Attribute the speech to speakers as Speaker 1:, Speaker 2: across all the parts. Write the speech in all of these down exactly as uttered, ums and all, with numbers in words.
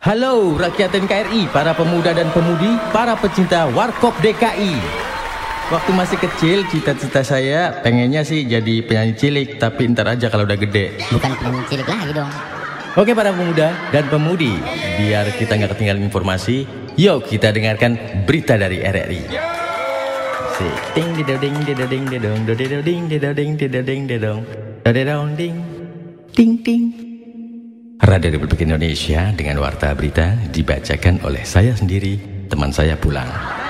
Speaker 1: Halo rakyat N K R I, para pemuda dan pemudi, para pecinta Warkop D K I. Waktu masih kecil, cita-cita saya pengennya sih jadi penyanyi cilik, tapi ntar aja kalau udah gede.
Speaker 2: Bukan penyanyi cilik lagi dong.
Speaker 1: Oke para pemuda dan pemudi, biar kita nggak ketinggalan informasi, yuk kita dengarkan berita dari R R I. Si ting didoding didoding didong doding didoding didoding didong dodong ding ting ting. Radio Republik Indonesia dengan warta berita dibacakan oleh saya sendiri, teman saya pulang.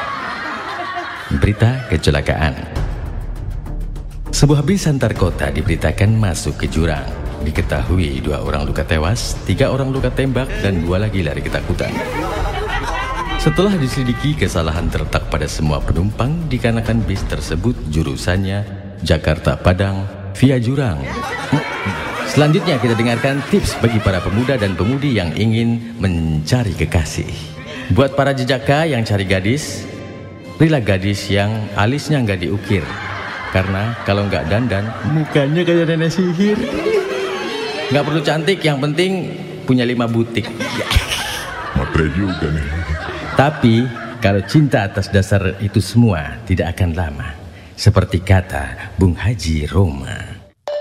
Speaker 1: Berita kecelakaan. Sebuah bis antar kota diberitakan masuk ke jurang. Diketahui dua orang luka tewas, tiga orang luka tembak, dan dua lagi lari ketakutan. Setelah diselidiki, kesalahan terletak pada semua penumpang dikarenakan bis tersebut jurusannya Jakarta Padang via jurang. Selanjutnya kita dengarkan tips bagi para pemuda dan pemudi yang ingin mencari kekasih. Buat para jejaka yang cari gadis, pilihlah gadis yang alisnya nggak diukir. Karena kalau nggak dandan, mukanya kayak nenek sihir. Nggak perlu cantik, yang penting punya lima butik.
Speaker 3: Matre juga nih.
Speaker 1: Tapi kalau cinta atas dasar itu semua tidak akan lama. Seperti kata Bung Haji Roma.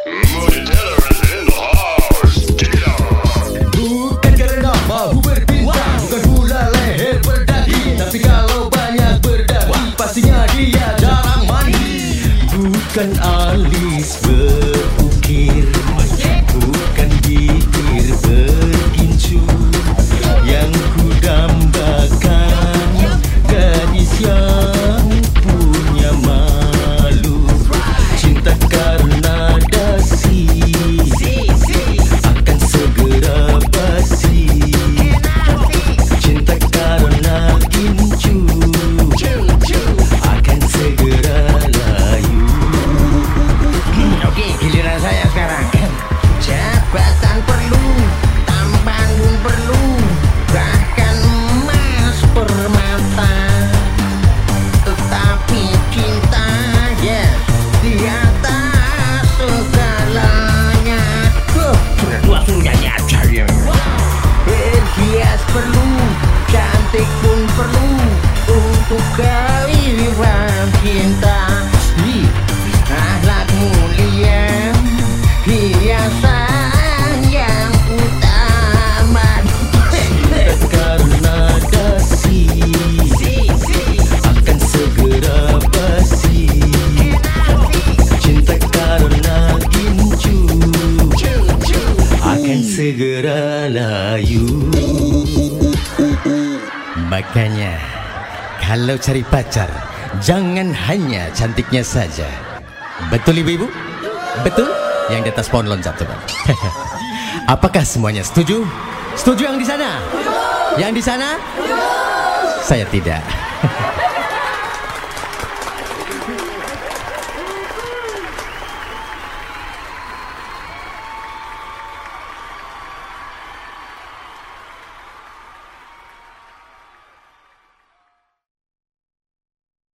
Speaker 1: Bukan karena mau berpinta, bukan pula leher berdaki, tapi kalau banyak berdaki, pastinya dia jarang mandi. Bukan alis berukir, bukan bibir bergincu, yang kudambakan gadis yang punya malu. Cinta karena dasi akan segera basi. Cinta karena gincu akan segera layu.
Speaker 4: Oke, giliran saya sekarang. Jabatan perlu, tampan pun perlu, bahkan emas permata. Tetapi cinta, ya, di atas segalanya. Huh, sudah tua suruh nyanyi aja ya. Berhias perlu, cantik pun perlu, untuk kehidupan cinta. Hi, akhlak mulia, hiasan yang utama.
Speaker 1: Karena dasi akan segera basi. Cinta karena gincu akan segera layu. Makanya kalau cari pacar, jangan hanya cantiknya saja. Betul ibu-ibu? Betul? Yang di atas pohon loncat coba. Apakah semuanya setuju? Setuju yang di sana? Yang di sana? Saya tidak.